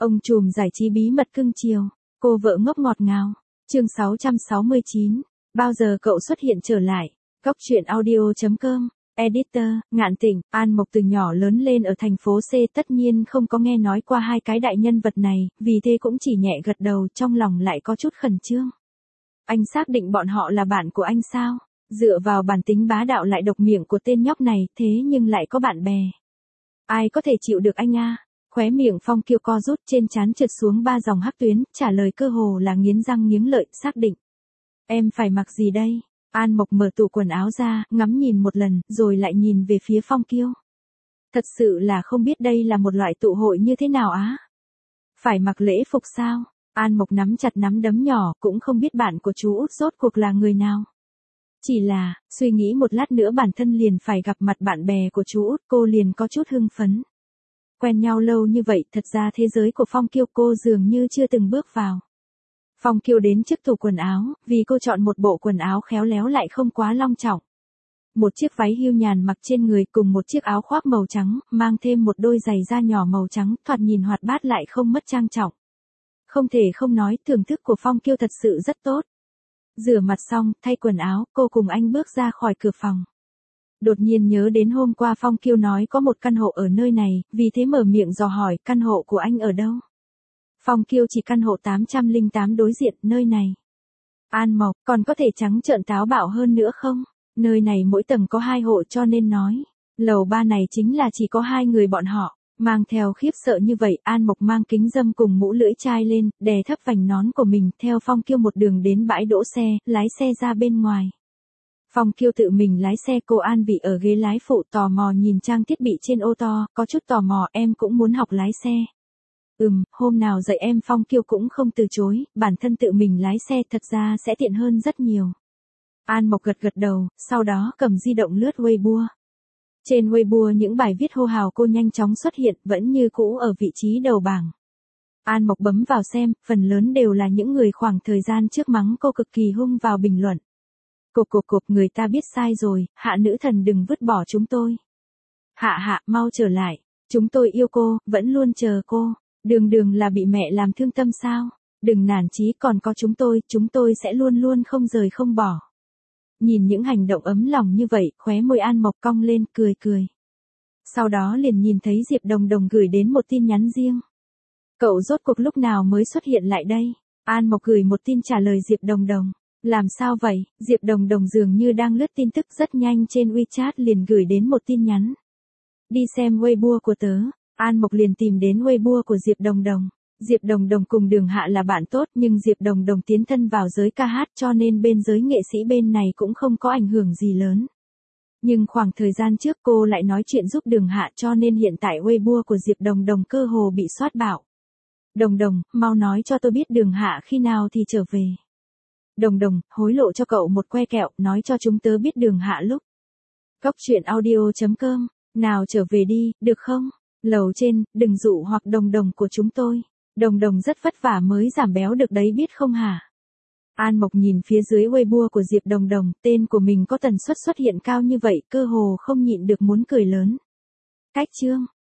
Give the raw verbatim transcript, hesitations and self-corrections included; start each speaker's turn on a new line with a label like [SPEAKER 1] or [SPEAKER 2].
[SPEAKER 1] Ông trùm giải trí bí mật cưng chiều, cô vợ ngốc ngọt ngào. Chương sáu trăm sáu mươi chín. Bao giờ cậu xuất hiện trở lại? Góc truyện audio chấm com. Editor, Ngạn Tĩnh. An Mộc từ nhỏ lớn lên ở thành phố C, tất nhiên không có nghe nói qua hai cái đại nhân vật này, vì thế cũng chỉ nhẹ gật đầu, trong lòng lại có chút khẩn trương. Anh xác định bọn họ là bạn của anh sao? Dựa vào bản tính bá đạo lại độc miệng của tên nhóc này, thế nhưng lại có bạn bè. Ai có thể chịu được anh a? Khóe miệng Phong Kiêu co rút, trên trán trượt xuống ba dòng hắc tuyến, trả lời cơ hồ là nghiến răng nghiến lợi, xác định. Em phải mặc gì đây? An Mộc mở tủ quần áo ra, ngắm nhìn một lần, rồi lại nhìn về phía Phong Kiêu. Thật sự là không biết đây là một loại tụ hội như thế nào á. Phải mặc lễ phục sao? An Mộc nắm chặt nắm đấm nhỏ, cũng không biết bạn của chú út rốt cuộc là người nào. Chỉ là, suy nghĩ một lát nữa bản thân liền phải gặp mặt bạn bè của chú út, cô liền có chút hưng phấn. Quen nhau lâu như vậy, thật ra thế giới của Phong Kiêu cô dường như chưa từng bước vào. Phong Kiêu đến trước tủ quần áo, vì cô chọn một bộ quần áo khéo léo lại không quá long trọng. Một chiếc váy hưu nhàn mặc trên người cùng một chiếc áo khoác màu trắng, mang thêm một đôi giày da nhỏ màu trắng, thoạt nhìn hoạt bát lại không mất trang trọng. Không thể không nói, thưởng thức của Phong Kiêu thật sự rất tốt. Rửa mặt xong, thay quần áo, cô cùng anh bước ra khỏi cửa phòng. Đột nhiên nhớ đến hôm qua Phong Kiêu nói có một căn hộ ở nơi này, vì thế mở miệng dò hỏi, căn hộ của anh ở đâu? Phong Kiêu chỉ căn hộ tám trăm lẻ tám đối diện, nơi này. An Mộc, còn có thể trắng trợn táo bạo hơn nữa không? Nơi này mỗi tầng có hai hộ cho nên nói. Lầu ba này chính là chỉ có hai người bọn họ. Mang theo khiếp sợ như vậy, An Mộc mang kính râm cùng mũ lưỡi chai lên, đè thấp vành nón của mình, theo Phong Kiêu một đường đến bãi đỗ xe, lái xe ra bên ngoài. Phong Kiêu tự mình lái xe, cô An vị ở ghế lái phụ, tò mò nhìn trang thiết bị trên ô tô, có chút tò mò, em cũng muốn học lái xe. Ừm, hôm nào dạy em. Phong Kiêu cũng không từ chối, bản thân tự mình lái xe thật ra sẽ tiện hơn rất nhiều. An Mộc gật gật đầu, sau đó cầm di động lướt Weibo. Trên Weibo những bài viết hô hào cô nhanh chóng xuất hiện, vẫn như cũ ở vị trí đầu bảng. An Mộc bấm vào xem, phần lớn đều là những người khoảng thời gian trước mắng cô cực kỳ hung vào bình luận. Cộp cộp cộp, người ta biết sai rồi, Hạ nữ thần đừng vứt bỏ chúng tôi. Hạ hạ, mau trở lại, chúng tôi yêu cô, vẫn luôn chờ cô. Đường đường là bị mẹ làm thương tâm sao? Đừng nản chí, còn có chúng tôi, chúng tôi sẽ luôn luôn không rời không bỏ. Nhìn những hành động ấm lòng như vậy, khóe môi An Mộc cong lên, cười cười. Sau đó liền nhìn thấy Diệp Đồng Đồng gửi đến một tin nhắn riêng. Cậu rốt cuộc lúc nào mới xuất hiện lại đây? An Mộc gửi một tin trả lời Diệp Đồng Đồng. Làm sao vậy? Diệp Đồng Đồng dường như đang lướt tin tức rất nhanh trên WeChat liền gửi đến một tin nhắn. Đi xem Weibo của tớ. An Mộc liền tìm đến Weibo của Diệp Đồng Đồng. Diệp Đồng Đồng cùng Đường Hạ là bạn tốt, nhưng Diệp Đồng Đồng tiến thân vào giới ca hát cho nên bên giới nghệ sĩ bên này cũng không có ảnh hưởng gì lớn. Nhưng khoảng thời gian trước cô lại nói chuyện giúp Đường Hạ cho nên hiện tại Weibo của Diệp Đồng Đồng cơ hồ bị soát bạo. Đồng Đồng, mau nói cho tôi biết Đường Hạ khi nào thì trở về. Đồng Đồng, hối lộ cho cậu một que kẹo, nói cho chúng tớ biết Đường Hạ lúc. Góc truyện audio chấm com, nào trở về đi, được không? Lầu trên, đừng dụ hoặc Đồng Đồng của chúng tôi. Đồng Đồng rất vất vả mới giảm béo được đấy biết không hả? An Mộc nhìn phía dưới Weibo của Diệp Đồng Đồng, tên của mình có tần suất xuất hiện cao như vậy, cơ hồ không nhịn được muốn cười lớn. Cách chương.